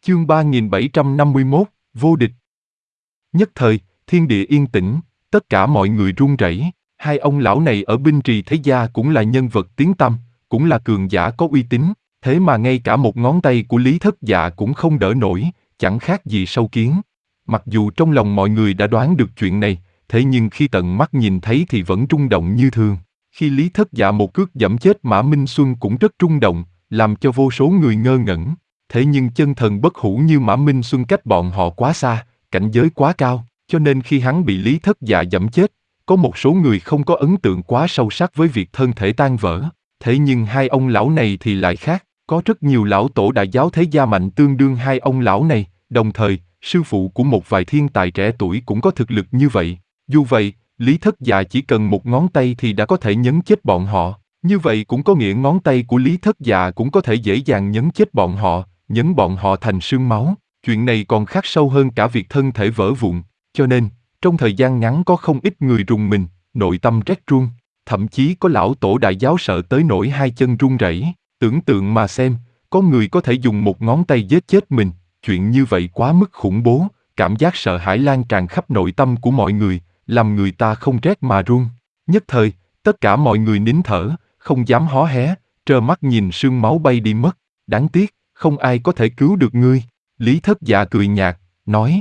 Chương 3751, vô địch. Nhất thời, thiên địa yên tĩnh, tất cả mọi người run rẩy. Hai ông lão này ở Binh Trì Thế Gia cũng là nhân vật tiếng tăm, cũng là cường giả có uy tín, thế mà ngay cả một ngón tay của Lý Thất Dạ cũng không đỡ nổi, chẳng khác gì sâu kiến. Mặc dù trong lòng mọi người đã đoán được chuyện này, thế nhưng khi tận mắt nhìn thấy thì vẫn rung động như thường. Khi Lý Thất Dạ một cước giẫm chết Mã Minh Xuân cũng rất rung động, làm cho vô số người ngơ ngẩn. Thế nhưng chân thần bất hủ như Mã Minh Xuân cách bọn họ quá xa, cảnh giới quá cao, cho nên khi hắn bị Lý Thất Dạ giẫm chết, có một số người không có ấn tượng quá sâu sắc với việc thân thể tan vỡ. Thế nhưng hai ông lão này thì lại khác, có rất nhiều lão tổ đại giáo thế gia mạnh tương đương hai ông lão này, đồng thời, sư phụ của một vài thiên tài trẻ tuổi cũng có thực lực như vậy. Dù vậy, Lý Thất Dạ chỉ cần một ngón tay thì đã có thể nhấn chết bọn họ. Như vậy cũng có nghĩa ngón tay của Lý Thất Dạ cũng có thể dễ dàng nhấn chết bọn họ, nhấn bọn họ thành xương máu. Chuyện này còn khắc sâu hơn cả việc thân thể vỡ vụn, cho nên, trong thời gian ngắn có không ít người rùng mình, nội tâm rét run. Thậm chí có lão tổ đại giáo sợ tới nỗi hai chân run rẩy. Tưởng tượng mà xem, có người có thể dùng một ngón tay giết chết mình, chuyện như vậy quá mức khủng bố, cảm giác sợ hãi lan tràn khắp nội tâm của mọi người, làm người ta không rét mà run. Nhất thời, tất cả mọi người nín thở, không dám hó hé, trơ mắt nhìn sương máu bay đi mất. Đáng tiếc, không ai có thể cứu được ngươi. Lý Thất Dạ cười nhạt, nói.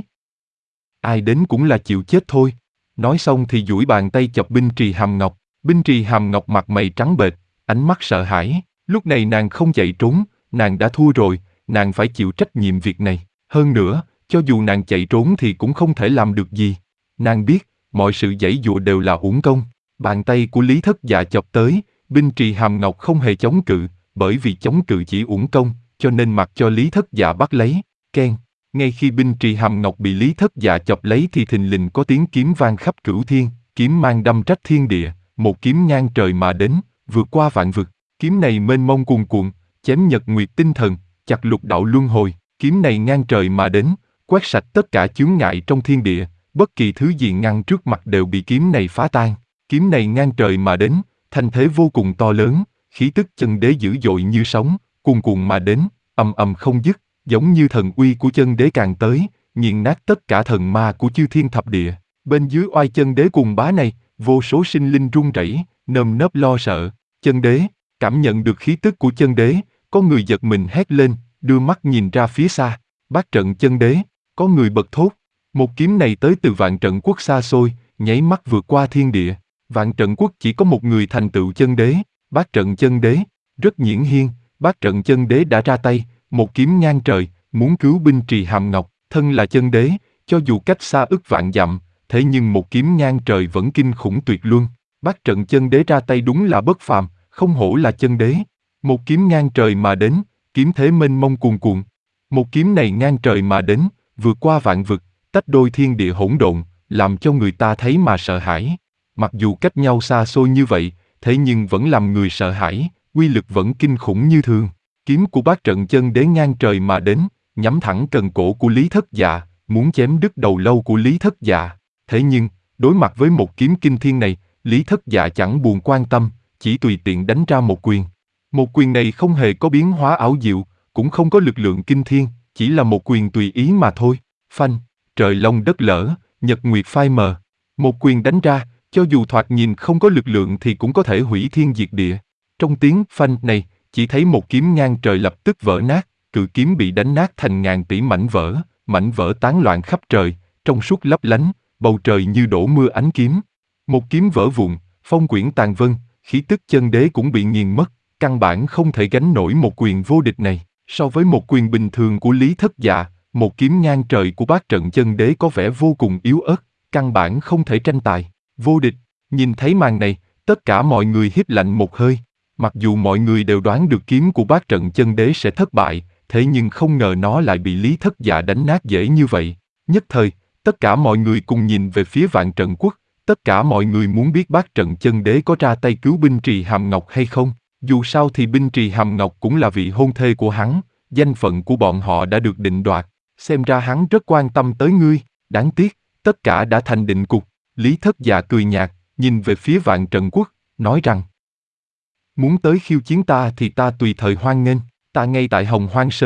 Ai đến cũng là chịu chết thôi. Nói xong thì duỗi bàn tay chọc Binh Trì Hàm Ngọc. Binh Trì Hàm Ngọc mặt mày trắng bệch, ánh mắt sợ hãi. Lúc này nàng không chạy trốn, nàng đã thua rồi, nàng phải chịu trách nhiệm việc này. Hơn nữa, cho dù nàng chạy trốn thì cũng không thể làm được gì. Nàng biết, mọi sự giãy giụa đều là uổng công. Bàn tay của Lý Thất Dạ chọc tới, Binh Trì Hàm Ngọc không hề chống cự, bởi vì chống cự chỉ uổng công, cho nên mặc cho Lý Thất Dạ bắt lấy. Keng. Ngay khi Binh Trì Hàm Ngọc bị Lý Thất Dạ chọc lấy thì thình lình có tiếng kiếm vang khắp cửu thiên, kiếm mang đâm rách thiên địa, một kiếm ngang trời mà đến, vượt qua vạn vực. Kiếm này mênh mông cuồn cuộn, chém nhật nguyệt tinh thần, chặt lục đạo luân hồi. Kiếm này ngang trời mà đến, quét sạch tất cả chướng ngại trong thiên địa, bất kỳ thứ gì ngăn trước mặt đều bị kiếm này phá tan. Kiếm này ngang trời mà đến, thanh thế vô cùng to lớn, khí tức chân đế dữ dội như sóng, cuồn cuộn mà đến, ầm ầm không dứt, giống như thần uy của chân đế càng tới, nghiền nát tất cả thần ma của chư thiên thập địa. Bên dưới oai chân đế cuồng bá này, vô số sinh linh run rẩy, nơm nớp lo sợ. Chân đế, cảm nhận được khí tức của chân đế, có người giật mình hét lên, đưa mắt nhìn ra phía xa. Bát trận chân đế, có người bật thốt. Một kiếm này tới từ Vạn Trận Quốc xa xôi, nháy mắt vượt qua thiên địa. Vạn Trận Quốc chỉ có một người thành tựu chân đế, Bát trận chân đế. Rất nhiễn hiên, Bát trận chân đế đã ra tay, một kiếm ngang trời, muốn cứu Binh Trì Hàm Ngọc. Thân là chân đế, cho dù cách xa ức vạn dặm, thế nhưng một kiếm ngang trời vẫn kinh khủng tuyệt luân. Bát trận chân đế ra tay đúng là bất phàm, không hổ là chân đế. Một kiếm ngang trời mà đến, kiếm thế mênh mông cuồn cuộn. Một kiếm này ngang trời mà đến, vượt qua vạn vực, tách đôi thiên địa hỗn độn, làm cho người ta thấy mà sợ hãi. Mặc dù cách nhau xa xôi như vậy, thế nhưng vẫn làm người sợ hãi, uy lực vẫn kinh khủng như thường. Kiếm của Bát trận chân đế ngang trời mà đến, nhắm thẳng cần cổ của Lý Thất Dạ, muốn chém đứt đầu lâu của Lý Thất Dạ. Thế nhưng, đối mặt với một kiếm kinh thiên này, Lý Thất Dạ chẳng buồn quan tâm, chỉ tùy tiện đánh ra một quyền. Một quyền này không hề có biến hóa ảo diệu, cũng không có lực lượng kinh thiên, chỉ là một quyền tùy ý mà thôi. Phanh, trời long đất lở, nhật nguyệt phai mờ. Một quyền đánh ra, cho dù thoạt nhìn không có lực lượng thì cũng có thể hủy thiên diệt địa. Trong tiếng phanh này, chỉ thấy một kiếm ngang trời lập tức vỡ nát, cự kiếm bị đánh nát thành ngàn tỷ mảnh vỡ tán loạn khắp trời, trong suốt lấp lánh, bầu trời như đổ mưa ánh kiếm. Một kiếm vỡ vụn, phong quyển tàn vân, khí tức chân đế cũng bị nghiền mất, căn bản không thể gánh nổi một quyền vô địch này. So với một quyền bình thường của Lý Thất Dạ, một kiếm ngang trời của Bát trận chân đế có vẻ vô cùng yếu ớt, căn bản không thể tranh tài. Vô địch, nhìn thấy màn này, tất cả mọi người hít lạnh một hơi. Mặc dù mọi người đều đoán được kiếm của Bát trận chân đế sẽ thất bại, thế nhưng không ngờ nó lại bị Lý Thất Dạ đánh nát dễ như vậy. Nhất thời, tất cả mọi người cùng nhìn về phía Vạn Trận Quốc, tất cả mọi người muốn biết Bát trận chân đế có ra tay cứu Binh Trì Hàm Ngọc hay không. Dù sao thì Binh Trì Hàm Ngọc cũng là vị hôn thê của hắn, danh phận của bọn họ đã được định đoạt. Xem ra hắn rất quan tâm tới ngươi, đáng tiếc, tất cả đã thành định cục. Lý Thất Dạ cười nhạt, nhìn về phía Vạn Trận Quốc, nói rằng: muốn tới khiêu chiến ta thì ta tùy thời hoan nghênh, ta ngay tại Hồng Hoang Sơn,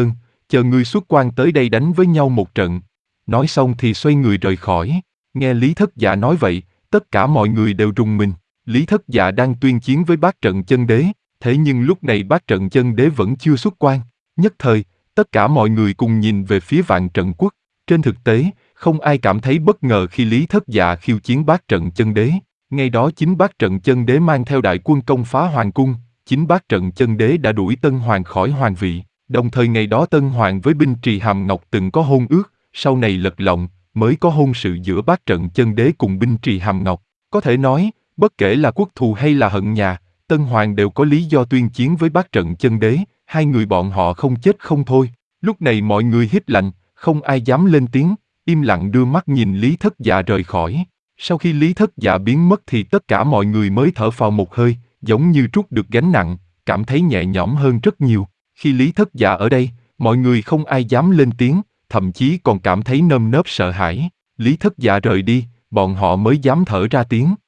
chờ ngươi xuất quan tới đây đánh với nhau một trận. Nói xong thì xoay người rời khỏi. Nghe Lý Thất Dạ nói vậy, tất cả mọi người đều rùng mình. Lý Thất Dạ đang tuyên chiến với Bát Trận Chân Đế, thế nhưng lúc này Bát Trận Chân Đế vẫn chưa xuất quan. Nhất thời, tất cả mọi người cùng nhìn về phía Vạn Trận Quốc. Trên thực tế, không ai cảm thấy bất ngờ khi Lý Thất Dạ khiêu chiến Bát Trận Chân Đế. Ngày đó chính Bát Trận Chân Đế mang theo đại quân công phá hoàng cung, chính Bát Trận Chân Đế đã đuổi Tân Hoàng khỏi hoàng vị. Đồng thời ngày đó Tân Hoàng với Binh Trì Hàm Ngọc từng có hôn ước, sau này lật lọng, mới có hôn sự giữa Bát Trận Chân Đế cùng Binh Trì Hàm Ngọc. Có thể nói, bất kể là quốc thù hay là hận nhà, Tân Hoàng đều có lý do tuyên chiến với Bát Trận Chân Đế, hai người bọn họ không chết không thôi. Lúc này mọi người hít lạnh, không ai dám lên tiếng, im lặng đưa mắt nhìn Lý Thất Dạ rời khỏi. Sau khi Lý Thất Dạ biến mất thì tất cả mọi người mới thở phào một hơi, giống như trút được gánh nặng, cảm thấy nhẹ nhõm hơn rất nhiều. Khi Lý Thất Dạ ở đây, mọi người không ai dám lên tiếng, thậm chí còn cảm thấy nơm nớp sợ hãi. Lý Thất Dạ rời đi, bọn họ mới dám thở ra tiếng.